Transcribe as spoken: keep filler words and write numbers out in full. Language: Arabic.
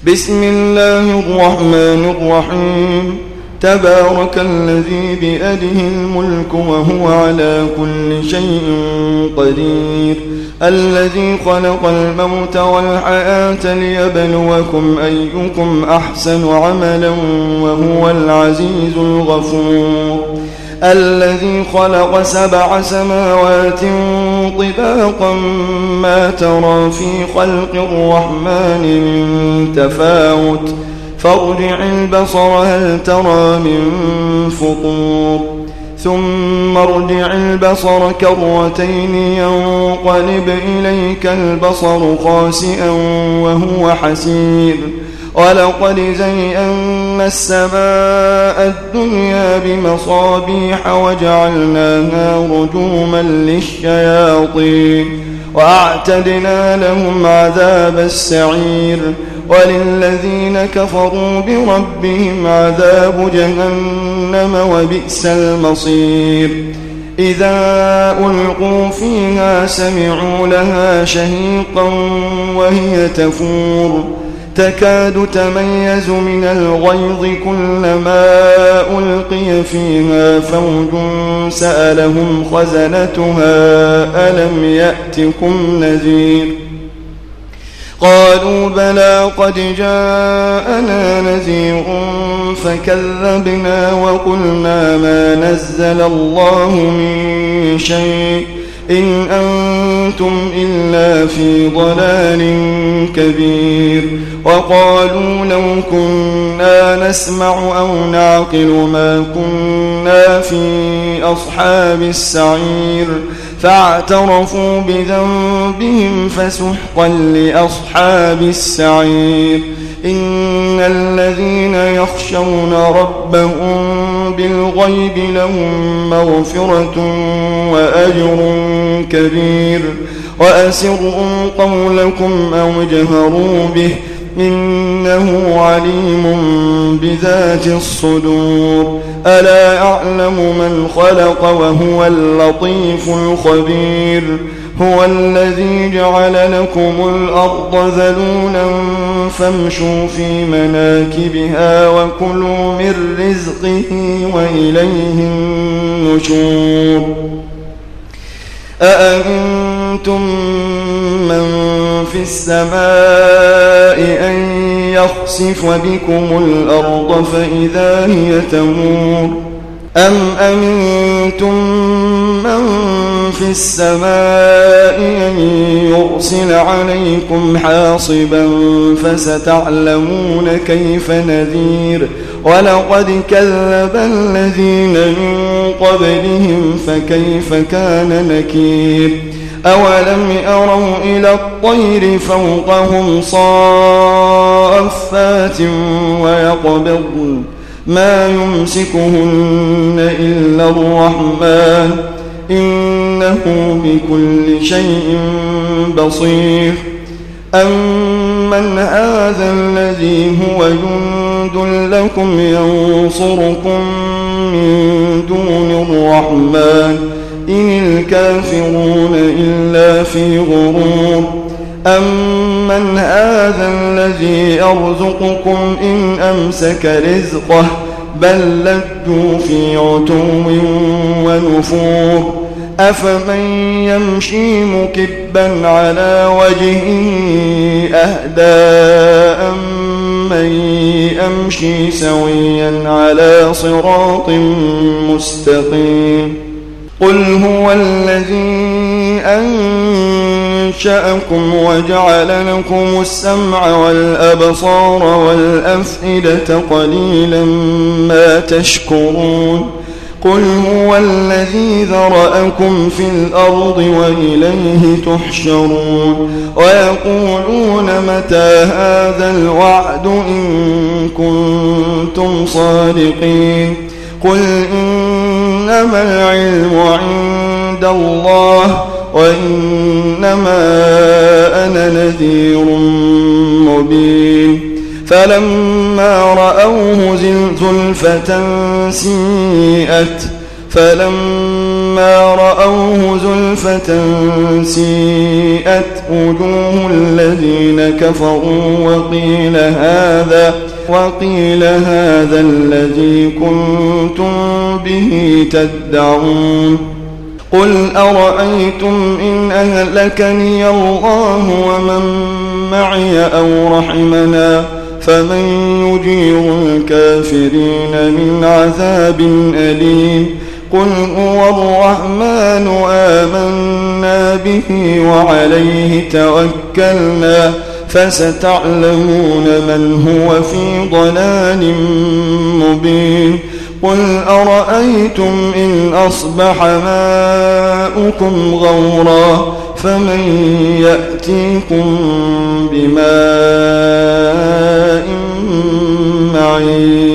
بسم الله الرحمن الرحيم. تبارك الذي بيده الملك وهو على كل شيء قدير، الذي خلق الموت والحياة ليبلوكم أيكم أحسن عملا وهو العزيز الغفور، الذي خلق سبع سماوات طباقا ما ترى في خلق الرحمن من تفاوت فارجع البصر هل ترى من فطور، ثم ارجع البصر كرتين ينقلب إليك البصر خاسئا وهو حسير، ولقد زينا السماء الدنيا بمصابيح وجعلناها رجوما للشياطين وأعتدنا لهم عذاب السعير، وللذين كفروا بربهم عذاب جهنم وبئس المصير. إذا ألقوا فيها سمعوا لها شهيقا وهي تفور تكاد تميز من الغيظ كلما ألقي فيها فوج سألهم خزنتها ألم يأتكم نذير، قالوا بلى قد جاءنا نذير فكذبنا وقلنا ما نزل الله من شيء إن أنتم إلا في ضلال كبير، وقالوا لو كنا نسمع أو نعقل ما كنا في أصحاب السعير، فاعترفوا بذنبهم فسحقا لأصحاب السعير. إن الذين يخشون ربهم بالغيب لهم مغفرة وأجر كبير، وأسروا قولكم أو اجهروا به إنه عليم بذات الصدور. ألا يعلم من خلق وهو اللطيف الخبير، هو الذي جعل لكم الأرض ذلولا فامشوا في مناكبها وكلوا من رزقه وإليه النشور. أأمنتم من في السماء أن يخسف بكم الأرض فإذا هي تمور، أم أمنتم من في السماء أن يرسل عليكم حاصبا فستعلمون كيف نذير، ولقد كذب الذين من قبلهم فكيف كان نكير. أولم يروا إلى الطير فوقهم صافات ويقبضن ما يمسكهن إلا الرحمن إنه بكل شيء بصير. أمن هذا الذي هو جند لكم ينصركم من دون الرحمن إن الكافرون إلا في غرور. أمن هذا الذي يرزقكم إن أمسك رزقه بل لجوا في عتو ونفور. أفمن يمشي مكبا على وجهه أهدى أمن يمشي سويا على صراط مستقيم. قل هو الذي أنشأكم وجعل لكم السمع والأبصار والأفئدة قليلا ما تشكرون. قل هو الذي ذرأكم في الأرض وإليه تحشرون. ويقولون متى هذا الوعد إن كنتم صادقين. قل إنما العلم عند الله وإنما أنا نذير مبين. فلما رأوه زلفة سيئت فلما رأوه زلفة سيئت وجوه الذين كفروا وقيل هذا وقيل هذا الذي كنتم به تدعون قل أرأيتم إن أهلكني الله ومن معي أو رحمنا فمن يجير الكافرين من عذاب أليم قل هو الرحمن آمنا به وعليه توكلنا فستعلمون من هو في ضلال مبين قل أرأيتم إن أصبح ماؤكم غورا فمن يأتيكم بماء معين